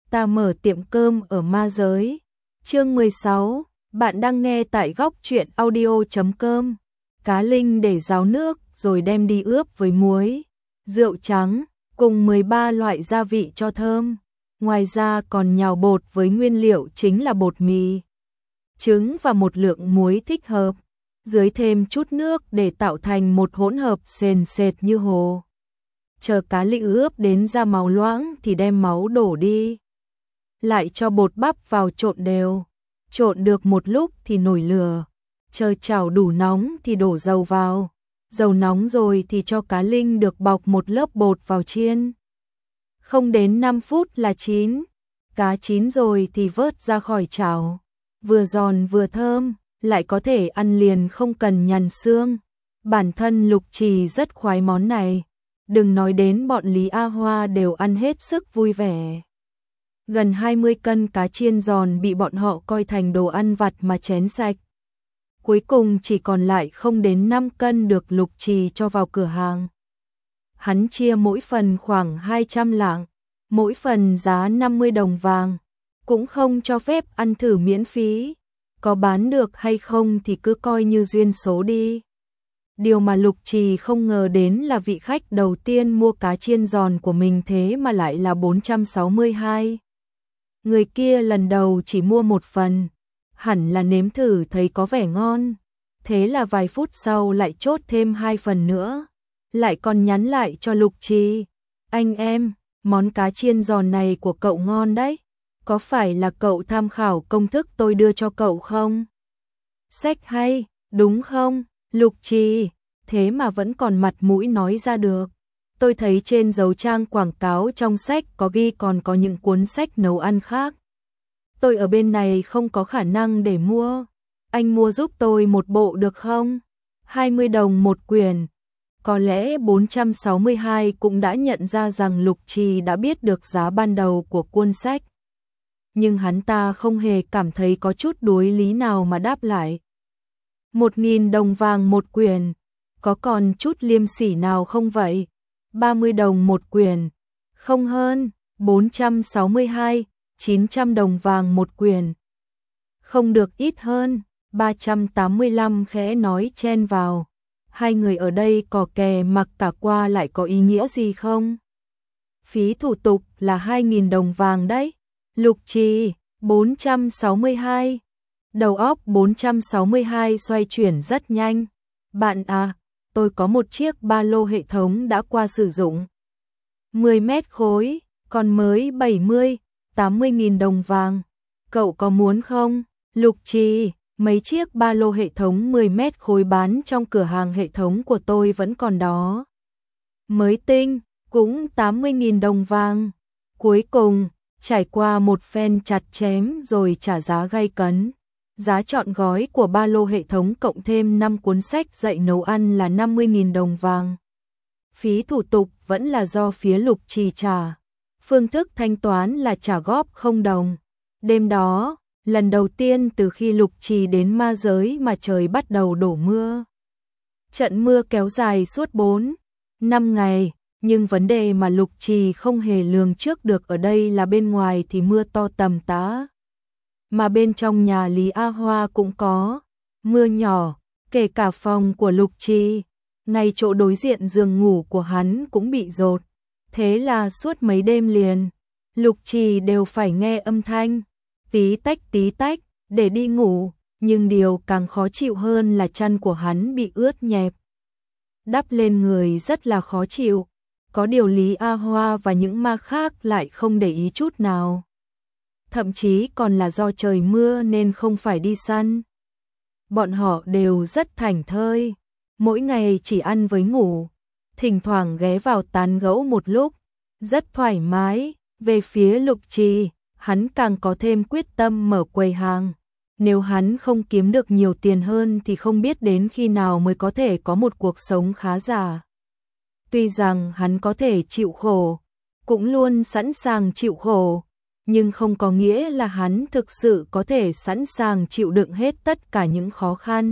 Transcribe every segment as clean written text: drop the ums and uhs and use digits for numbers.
ta mở tiệm cơm ở ma giới. Chương 16, bạn đang nghe tại góc truyện audio.com. Cá linh để ráo nước rồi đem đi ướp với muối, rượu trắng cùng 13 loại gia vị cho thơm. Ngoài ra còn nhào bột với nguyên liệu chính là bột mì, trứng và một lượng muối thích hợp. Dưới thêm chút nước để tạo thành một hỗn hợp sền sệt như hồ. Chờ cá linh ướp đến ra màu loãng thì đem máu đổ đi. Lại cho bột bắp vào trộn đều. Trộn được một lúc thì nổi lửa. Chờ chảo đủ nóng thì đổ dầu vào. Dầu nóng rồi thì cho cá linh được bọc một lớp bột vào chiên. Không đến 5 phút là chín. Cá chín rồi thì vớt ra khỏi chảo. Vừa giòn vừa thơm, lại có thể ăn liền không cần nhằn xương. Bản thân Lục Trì rất khoái món này. Đừng nói đến bọn Lý A Hoa đều ăn hết sức vui vẻ. Gần 20 cân cá chiên giòn bị bọn họ coi thành đồ ăn vặt mà chén sạch. Cuối cùng chỉ còn lại không đến 5 cân được Lục Trì cho vào cửa hàng. Hắn chia mỗi phần khoảng 200 lạng, mỗi phần giá 50 đồng vàng, cũng không cho phép ăn thử miễn phí. Có bán được hay không thì cứ coi như duyên số đi. Điều mà Lục Trì không ngờ đến là vị khách đầu tiên mua cá chiên giòn của mình thế mà lại là 462. Người kia lần đầu chỉ mua một phần, hẳn là nếm thử thấy có vẻ ngon. Thế là vài phút sau lại chốt thêm 2 phần nữa. Lại còn nhắn lại cho Lục Trì. Anh em, món cá chiên giòn này của cậu ngon đấy. Có phải là cậu tham khảo công thức tôi đưa cho cậu không? Sách hay, đúng không? Lục Trì, thế mà vẫn còn mặt mũi nói ra được. Tôi thấy trên dấu trang quảng cáo trong sách có ghi còn có những cuốn sách nấu ăn khác. Tôi ở bên này không có khả năng để mua. Anh mua giúp tôi một bộ được không? 20 đồng một quyển. Có lẽ 462 cũng đã nhận ra rằng Lục Trì đã biết được giá ban đầu của cuốn sách. Nhưng hắn ta không hề cảm thấy có chút đối lý nào mà đáp lại. 1.000 đồng vàng một quyển, có còn chút liêm sỉ nào không vậy? 30 đồng một quyển, không hơn. 462, 900 đồng vàng một quyển. Không được ít hơn. 385 khẽ nói chen vào. Hai người ở đây cò kè mặc cả qua lại có ý nghĩa gì không? Phí thủ tục là 2.000 đồng vàng đấy. Lục Trì, 462. Đầu óc 462 xoay chuyển rất nhanh. Bạn à, tôi có một chiếc ba lô hệ thống đã qua sử dụng. 10 mét khối, còn mới 70, 80.000 đồng vàng. Cậu có muốn không? Lục Trì, mấy chiếc ba lô hệ thống 10 mét khối bán trong cửa hàng hệ thống của tôi vẫn còn đó. Mới tinh, cũng 80.000 đồng vàng. Cuối cùng, trải qua một phen chặt chém rồi trả giá gay cấn. Giá trọn gói của ba lô hệ thống cộng thêm 5 cuốn sách dạy nấu ăn là 50.000 đồng vàng. Phí thủ tục vẫn là do phía Lục Trì trả. Phương thức thanh toán là trả góp 0 đồng. Đêm đó, lần đầu tiên từ khi Lục Trì đến ma giới mà trời bắt đầu đổ mưa. Trận mưa kéo dài suốt 4-5 ngày, nhưng vấn đề mà Lục Trì không hề lường trước được ở đây là bên ngoài thì mưa to tầm tã. Mà bên trong nhà Lý A Hoa cũng có mưa nhỏ, kể cả phòng của Lục Trì, ngay chỗ đối diện giường ngủ của hắn cũng bị dột. Thế là suốt mấy đêm liền, Lục Trì đều phải nghe âm thanh tí tách để đi ngủ, nhưng điều càng khó chịu hơn là chăn của hắn bị ướt nhẹp. Đắp lên người rất là khó chịu, có điều Lý A Hoa và những ma khác lại không để ý chút nào. Thậm chí còn là do trời mưa nên không phải đi săn. Bọn họ đều rất thảnh thơi, mỗi ngày chỉ ăn với ngủ, thỉnh thoảng ghé vào tán gẫu một lúc, rất thoải mái. Về phía Lục Trì, hắn càng có thêm quyết tâm mở quầy hàng. Nếu hắn không kiếm được nhiều tiền hơn thì không biết đến khi nào mới có thể có một cuộc sống khá giả. Tuy rằng hắn có thể chịu khổ, cũng luôn sẵn sàng chịu khổ, nhưng không có nghĩa là hắn thực sự có thể sẵn sàng chịu đựng hết tất cả những khó khăn.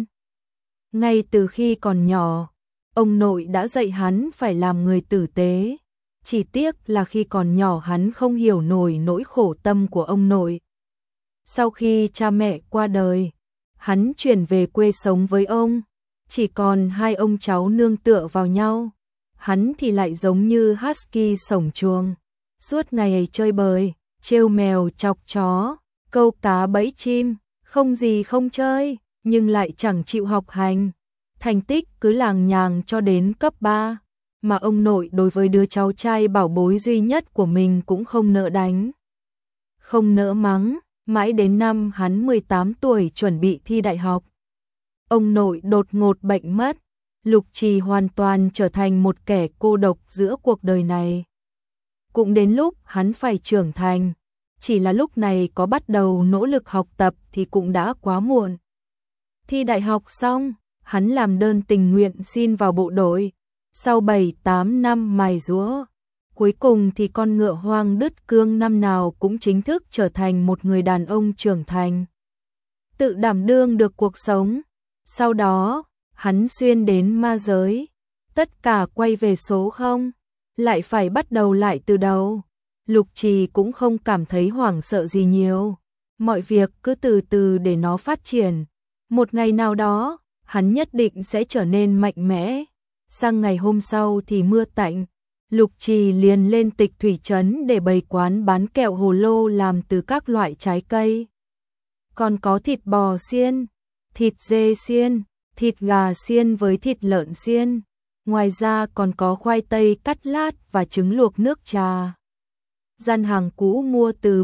Ngay từ khi còn nhỏ, ông nội đã dạy hắn phải làm người tử tế, Chỉ tiếc là khi còn nhỏ hắn không hiểu nổi nỗi khổ tâm của ông nội. Sau khi cha mẹ qua đời, hắn chuyển về quê sống với ông, chỉ còn hai ông cháu nương tựa vào nhau. Hắn thì lại giống như husky sổng chuồng, suốt ngày chơi bời, trêu mèo chọc chó, câu cá bẫy chim, không gì không chơi, nhưng lại chẳng chịu học hành. Thành tích cứ làng nhàng cho đến cấp 3, mà ông nội đối với đứa cháu trai bảo bối duy nhất của mình cũng không nỡ đánh, không nỡ mắng, mãi đến năm hắn 18 tuổi chuẩn bị thi đại học. Ông nội đột ngột bệnh mất, Lục Trì hoàn toàn trở thành một kẻ cô độc giữa cuộc đời này. Cũng đến lúc hắn phải trưởng thành, chỉ là lúc này có bắt đầu nỗ lực học tập thì cũng đã quá muộn. Thi đại học xong, hắn làm đơn tình nguyện xin vào bộ đội. Sau 7-8 năm mài giũa, cuối cùng thì con ngựa hoang đứt cương năm nào cũng chính thức trở thành một người đàn ông trưởng thành, tự đảm đương được cuộc sống. Sau đó, hắn xuyên đến ma giới, tất cả quay về số 0, lại phải bắt đầu lại từ đầu. Lục Trì cũng không cảm thấy hoảng sợ gì nhiều, mọi việc cứ từ từ để nó phát triển. Một ngày nào đó, hắn nhất định sẽ trở nên mạnh mẽ. Sang ngày hôm sau thì mưa tạnh, Lục Trì liền lên Tịch Thủy Trấn để bày quán bán kẹo hồ lô làm từ các loại trái cây. Còn có thịt bò xiên, thịt dê xiên, thịt gà xiên với thịt lợn xiên. Ngoài ra còn có khoai tây cắt lát và trứng luộc nước trà. Gian hàng cũ mua từ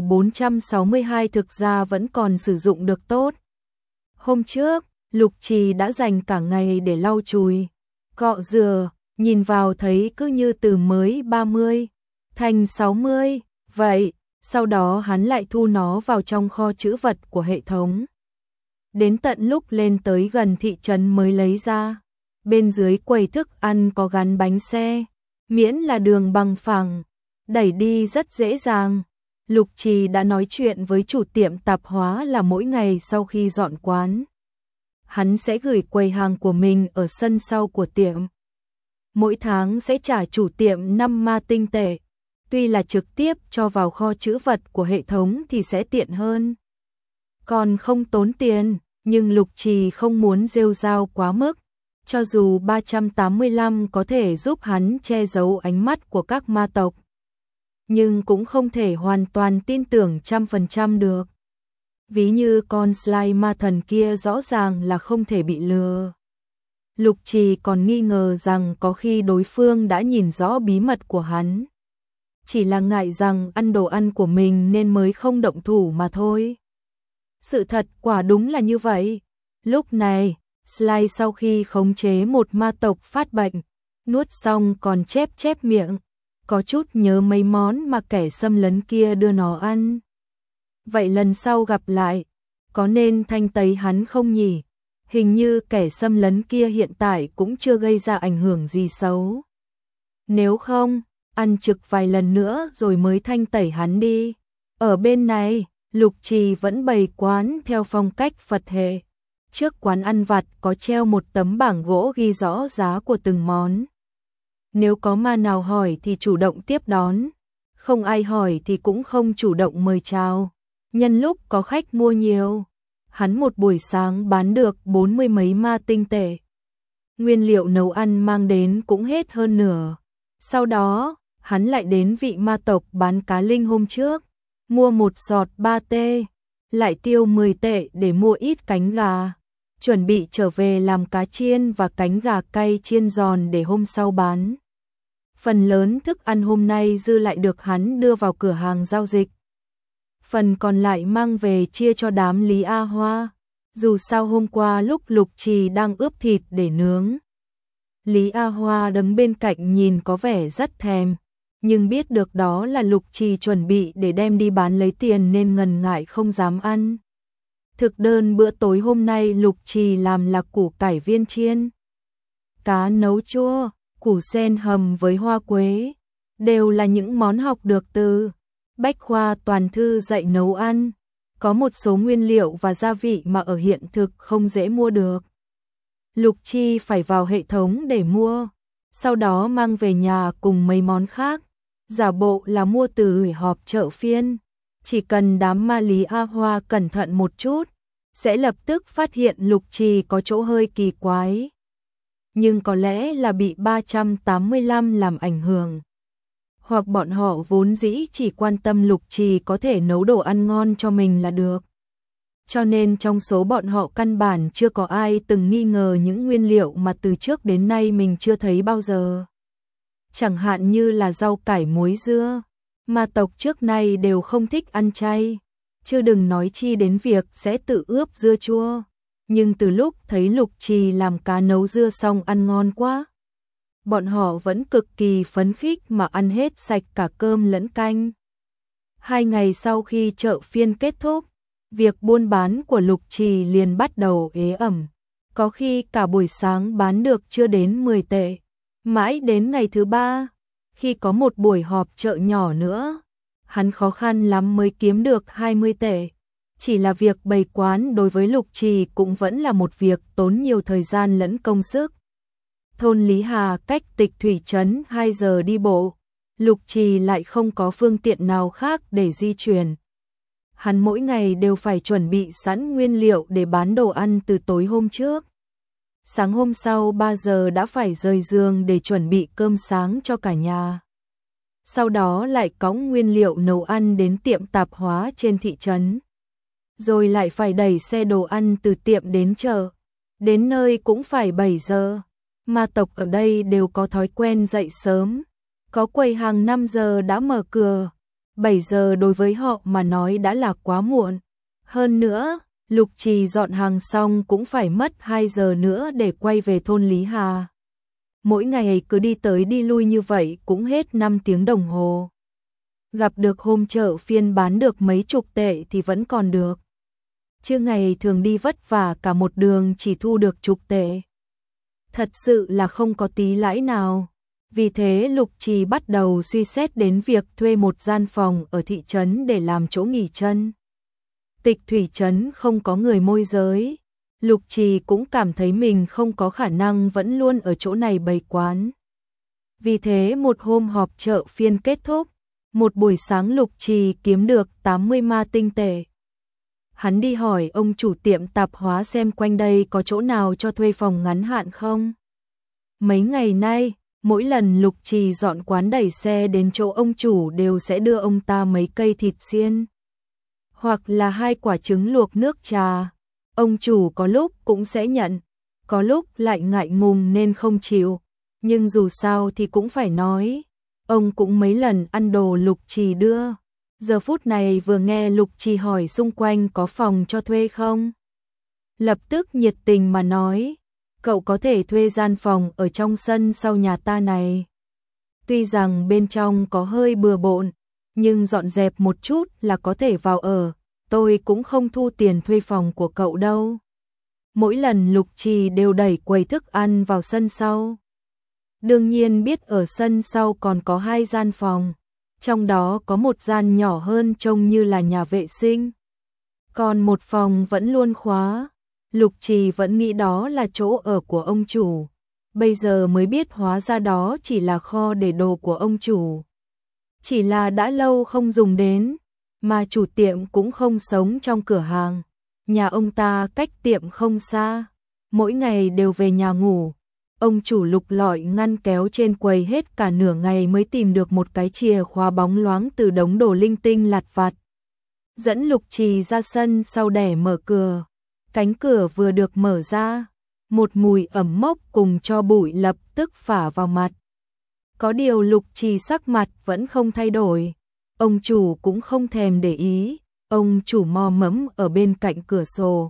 462 thực ra vẫn còn sử dụng được tốt. Hôm trước, Lục Trì đã dành cả ngày để lau chùi, cọ rửa, nhìn vào thấy cứ như từ mới 30 thành 60, vậy, sau đó hắn lại thu nó vào trong kho trữ vật của hệ thống. Đến tận lúc lên tới gần thị trấn mới lấy ra. Bên dưới quầy thức ăn có gắn bánh xe, miễn là đường bằng phẳng, đẩy đi rất dễ dàng. Lục Trì đã nói chuyện với chủ tiệm tạp hóa là mỗi ngày sau khi dọn quán, hắn sẽ gửi quầy hàng của mình ở sân sau của tiệm. Mỗi tháng sẽ trả chủ tiệm 5 ma tinh tệ. Tuy là trực tiếp cho vào kho trữ vật của hệ thống thì sẽ tiện hơn, còn không tốn tiền, nhưng Lục Trì không muốn rêu rao quá mức. Cho dù 385 có thể giúp hắn che giấu ánh mắt của các ma tộc, nhưng cũng không thể hoàn toàn tin tưởng 100% được. Ví như con slime ma thần kia rõ ràng là không thể bị lừa. Lục Trì còn nghi ngờ rằng có khi đối phương đã nhìn rõ bí mật của hắn, chỉ là ngại rằng ăn đồ ăn của mình nên mới không động thủ mà thôi. Sự thật quả đúng là như vậy. Lúc này, Sly sau khi khống chế một ma tộc phát bệnh, nuốt xong còn chép miệng, có chút nhớ mấy món mà kẻ xâm lấn kia đưa nó ăn. Vậy lần sau gặp lại, có nên thanh tẩy hắn không nhỉ? Hình như kẻ xâm lấn kia hiện tại cũng chưa gây ra ảnh hưởng gì xấu. Nếu không, ăn trực vài lần nữa rồi mới thanh tẩy hắn đi. Ở bên này, Lục Trì vẫn bày quán theo phong cách Phật hệ. Trước quán ăn vặt có treo một tấm bảng gỗ ghi rõ giá của từng món. Nếu có ma nào hỏi thì chủ động tiếp đón, không ai hỏi thì cũng không chủ động mời chào. Nhân lúc có khách mua nhiều, hắn một buổi sáng bán được 40 mấy ma tinh tệ. Nguyên liệu nấu ăn mang đến cũng hết hơn nửa. Sau đó, hắn lại đến vị ma tộc bán cá linh hôm trước, mua một sọt 3 tê, lại tiêu 10 tệ để mua ít cánh gà, chuẩn bị trở về làm cá chiên và cánh gà cay chiên giòn để hôm sau bán. Phần lớn thức ăn hôm nay dư lại được hắn đưa vào cửa hàng giao dịch. Phần còn lại mang về chia cho đám Lý A Hoa. Dù sao hôm qua lúc Lục Trì đang ướp thịt để nướng, Lý A Hoa đứng bên cạnh nhìn có vẻ rất thèm, nhưng biết được đó là Lục Trì chuẩn bị để đem đi bán lấy tiền nên ngần ngại không dám ăn. Thực đơn bữa tối hôm nay Lục Trì làm là củ cải viên chiên, cá nấu chua, củ sen hầm với hoa quế, đều là những món học được từ Bách Khoa Toàn Thư dạy nấu ăn. Có một số nguyên liệu và gia vị mà ở hiện thực không dễ mua được. Lục Trì phải vào hệ thống để mua, sau đó mang về nhà cùng mấy món khác. giả bộ là mua từ họp chợ phiên. Chỉ cần đám ma lý A Hoa cẩn thận một chút, sẽ lập tức phát hiện Lục Trì có chỗ hơi kỳ quái. Nhưng có lẽ là bị 385 làm ảnh hưởng. Hoặc bọn họ vốn dĩ chỉ quan tâm Lục Trì có thể nấu đồ ăn ngon cho mình là được. Cho nên trong số bọn họ căn bản chưa có ai từng nghi ngờ những nguyên liệu mà từ trước đến nay mình chưa thấy bao giờ. Chẳng hạn như là rau cải muối dưa, ma tộc trước nay đều không thích ăn chay, chứ đừng nói chi đến việc sẽ tự ướp dưa chua. Nhưng từ lúc thấy Lục Trì làm cá nấu dưa xong ăn ngon quá, bọn họ vẫn cực kỳ phấn khích mà ăn hết sạch cả cơm lẫn canh. 2 ngày sau khi chợ phiên kết thúc, việc buôn bán của Lục Trì liền bắt đầu ế ẩm. Có khi cả buổi sáng bán được chưa đến 10 tệ. Mãi đến ngày thứ 3, khi có một buổi họp chợ nhỏ nữa, hắn khó khăn lắm mới kiếm được 20 tệ. Chỉ là việc bày quán đối với Lục Trì cũng vẫn là một việc tốn nhiều thời gian lẫn công sức. Thôn Lý Hà cách Tịch Thủy Trấn 2 giờ đi bộ, Lục Trì lại không có phương tiện nào khác để di chuyển. Hắn mỗi ngày đều phải chuẩn bị sẵn nguyên liệu để bán đồ ăn từ tối hôm trước. Sáng hôm sau 3 giờ đã phải rời giường để chuẩn bị cơm sáng cho cả nhà. Sau đó lại cõng nguyên liệu nấu ăn đến tiệm tạp hóa trên thị trấn. Rồi lại phải đẩy xe đồ ăn từ tiệm đến chợ. Đến nơi cũng phải 7 giờ. Ma tộc ở đây đều có thói quen dậy sớm. Có quầy hàng 5 giờ đã mở cửa. 7 giờ đối với họ mà nói đã là quá muộn. Hơn nữa, Lục Trì dọn hàng xong cũng phải mất 2 giờ nữa để quay về thôn Lý Hà. Mỗi ngày cứ đi tới đi lui như vậy cũng hết 5 tiếng đồng hồ. Gặp được hôm chợ phiên bán được mấy chục tệ thì vẫn còn được. Chứ ngày thường đi vất vả cả một đường chỉ thu được chục tệ. Thật sự là không có tí lãi nào. Vì thế Lục Trì bắt đầu suy xét đến việc thuê một gian phòng ở thị trấn để làm chỗ nghỉ chân. Tịch Thủy Trấn không có người môi giới. Lục Trì cũng cảm thấy mình không có khả năng vẫn luôn ở chỗ này bày quán. Vì thế một hôm họp chợ phiên kết thúc, một buổi sáng Lục Trì kiếm được 80 ma tinh tệ. Hắn đi hỏi ông chủ tiệm tạp hóa xem quanh đây có chỗ nào cho thuê phòng ngắn hạn không. Mấy ngày nay, mỗi lần Lục Trì dọn quán đẩy xe đến chỗ ông chủ đều sẽ đưa ông ta mấy cây thịt xiên. Hoặc là 2 quả trứng luộc nước trà. Ông chủ có lúc cũng sẽ nhận, có lúc lại ngại ngùng nên không chịu. Nhưng dù sao thì cũng phải nói. Ông cũng mấy lần ăn đồ Lục Trì đưa. Giờ phút này vừa nghe Lục Trì hỏi xung quanh có phòng cho thuê không. Lập tức nhiệt tình mà nói, cậu có thể thuê gian phòng ở trong sân sau nhà ta này. Tuy rằng bên trong có hơi bừa bộn, nhưng dọn dẹp một chút là có thể vào ở. Tôi cũng không thu tiền thuê phòng của cậu đâu. Mỗi lần Lục Trì đều đẩy quầy thức ăn vào sân sau. Đương nhiên biết ở sân sau còn có 2 gian phòng. Trong đó có một gian nhỏ hơn trông như là nhà vệ sinh. Còn một phòng vẫn luôn khóa. Lục Trì vẫn nghĩ đó là chỗ ở của ông chủ. Bây giờ mới biết hóa ra đó chỉ là kho để đồ của ông chủ. Chỉ là đã lâu không dùng đến. Mà chủ tiệm cũng không sống trong cửa hàng. Nhà ông ta cách tiệm không xa. Mỗi ngày đều về nhà ngủ. Ông chủ lục lọi ngăn kéo trên quầy hết cả nửa ngày mới tìm được một cái chìa khóa bóng loáng từ đống đồ linh tinh lặt vặt. Dẫn Lục Trì ra sân sau để mở cửa. Cánh cửa vừa được mở ra. Một mùi ẩm mốc cùng cho bụi lập tức phả vào mặt. Có điều Lục Trì sắc mặt vẫn không thay đổi. Ông chủ cũng không thèm để ý. Ông chủ mò mẫm ở bên cạnh cửa sổ.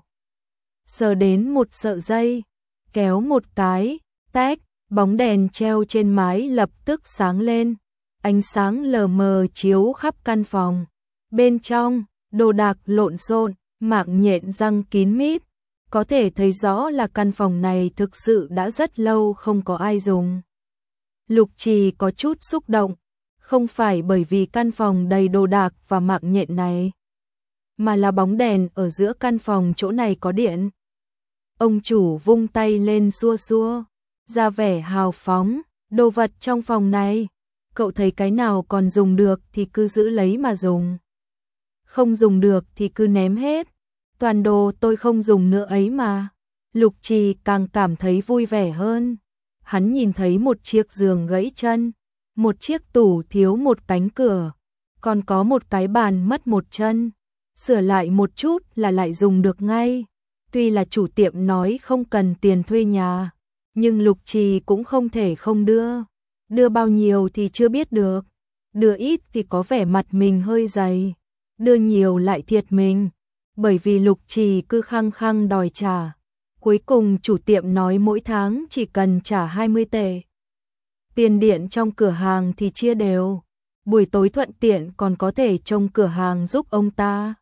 Sờ đến một sợi dây. Kéo một cái. Tách, bóng đèn treo trên mái lập tức sáng lên. Ánh sáng lờ mờ chiếu khắp căn phòng. Bên trong, đồ đạc lộn xộn, mạng nhện răng kín mít. Có thể thấy rõ là căn phòng này thực sự đã rất lâu không có ai dùng. Lục Trì có chút xúc động. Không phải bởi vì căn phòng đầy đồ đạc và mạng nhện này, mà là bóng đèn ở giữa căn phòng chỗ này có điện. Ông chủ vung tay lên xua xua, ra vẻ hào phóng, đồ vật trong phòng này, cậu thấy cái nào còn dùng được thì cứ giữ lấy mà dùng. Không dùng được thì cứ ném hết. Toàn đồ tôi không dùng nữa ấy mà. Lục Trì càng cảm thấy vui vẻ hơn. Hắn nhìn thấy một chiếc giường gãy chân, một chiếc tủ thiếu một cánh cửa, còn có một cái bàn mất một chân. Sửa lại một chút là lại dùng được ngay. Tuy là chủ tiệm nói không cần tiền thuê nhà, nhưng Lục Trì cũng không thể không đưa. Đưa bao nhiêu thì chưa biết được. Đưa ít thì có vẻ mặt mình hơi dày. Đưa nhiều lại thiệt mình. Bởi vì Lục Trì cứ khăng khăng đòi trả. Cuối cùng chủ tiệm nói mỗi tháng chỉ cần trả 20 tệ. Tiền điện trong cửa hàng thì chia đều. Buổi tối thuận tiện còn có thể trông cửa hàng giúp ông ta.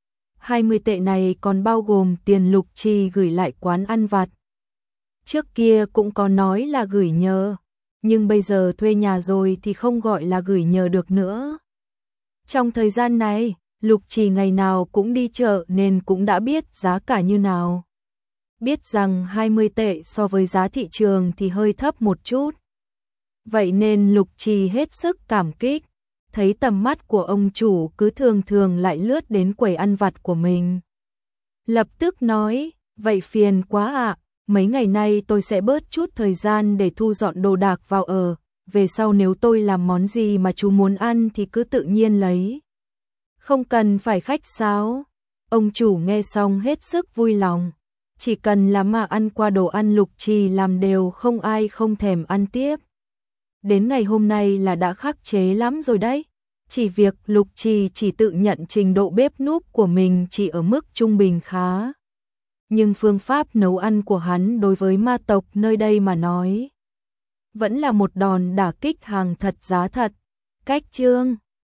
20 tệ này còn bao gồm tiền Lục Trì gửi lại quán ăn vặt. Trước kia cũng có nói là gửi nhờ, nhưng bây giờ thuê nhà rồi thì không gọi là gửi nhờ được nữa. Trong thời gian này, Lục Trì ngày nào cũng đi chợ nên cũng đã biết giá cả như nào. Biết rằng 20 tệ so với giá thị trường thì hơi thấp một chút. Vậy nên Lục Trì hết sức cảm kích. Thấy tầm mắt của ông chủ cứ thường thường lại lướt đến quầy ăn vặt của mình. Lập tức nói, vậy phiền quá ạ, mấy ngày nay tôi sẽ bớt chút thời gian để thu dọn đồ đạc vào ở. Về sau nếu tôi làm món gì mà chú muốn ăn thì cứ tự nhiên lấy. Không cần phải khách sáo. Ông chủ nghe xong hết sức vui lòng. Chỉ cần là mà ăn qua đồ ăn Lục Trì làm đều không ai không thèm ăn tiếp. Đến ngày hôm nay là đã khắc chế lắm rồi đấy. Chỉ việc Lục Trì chỉ tự nhận trình độ bếp núc của mình chỉ ở mức trung bình khá. Nhưng phương pháp nấu ăn của hắn đối với ma tộc nơi đây mà nói vẫn là một đòn đả kích hàng thật giá thật. Cách chương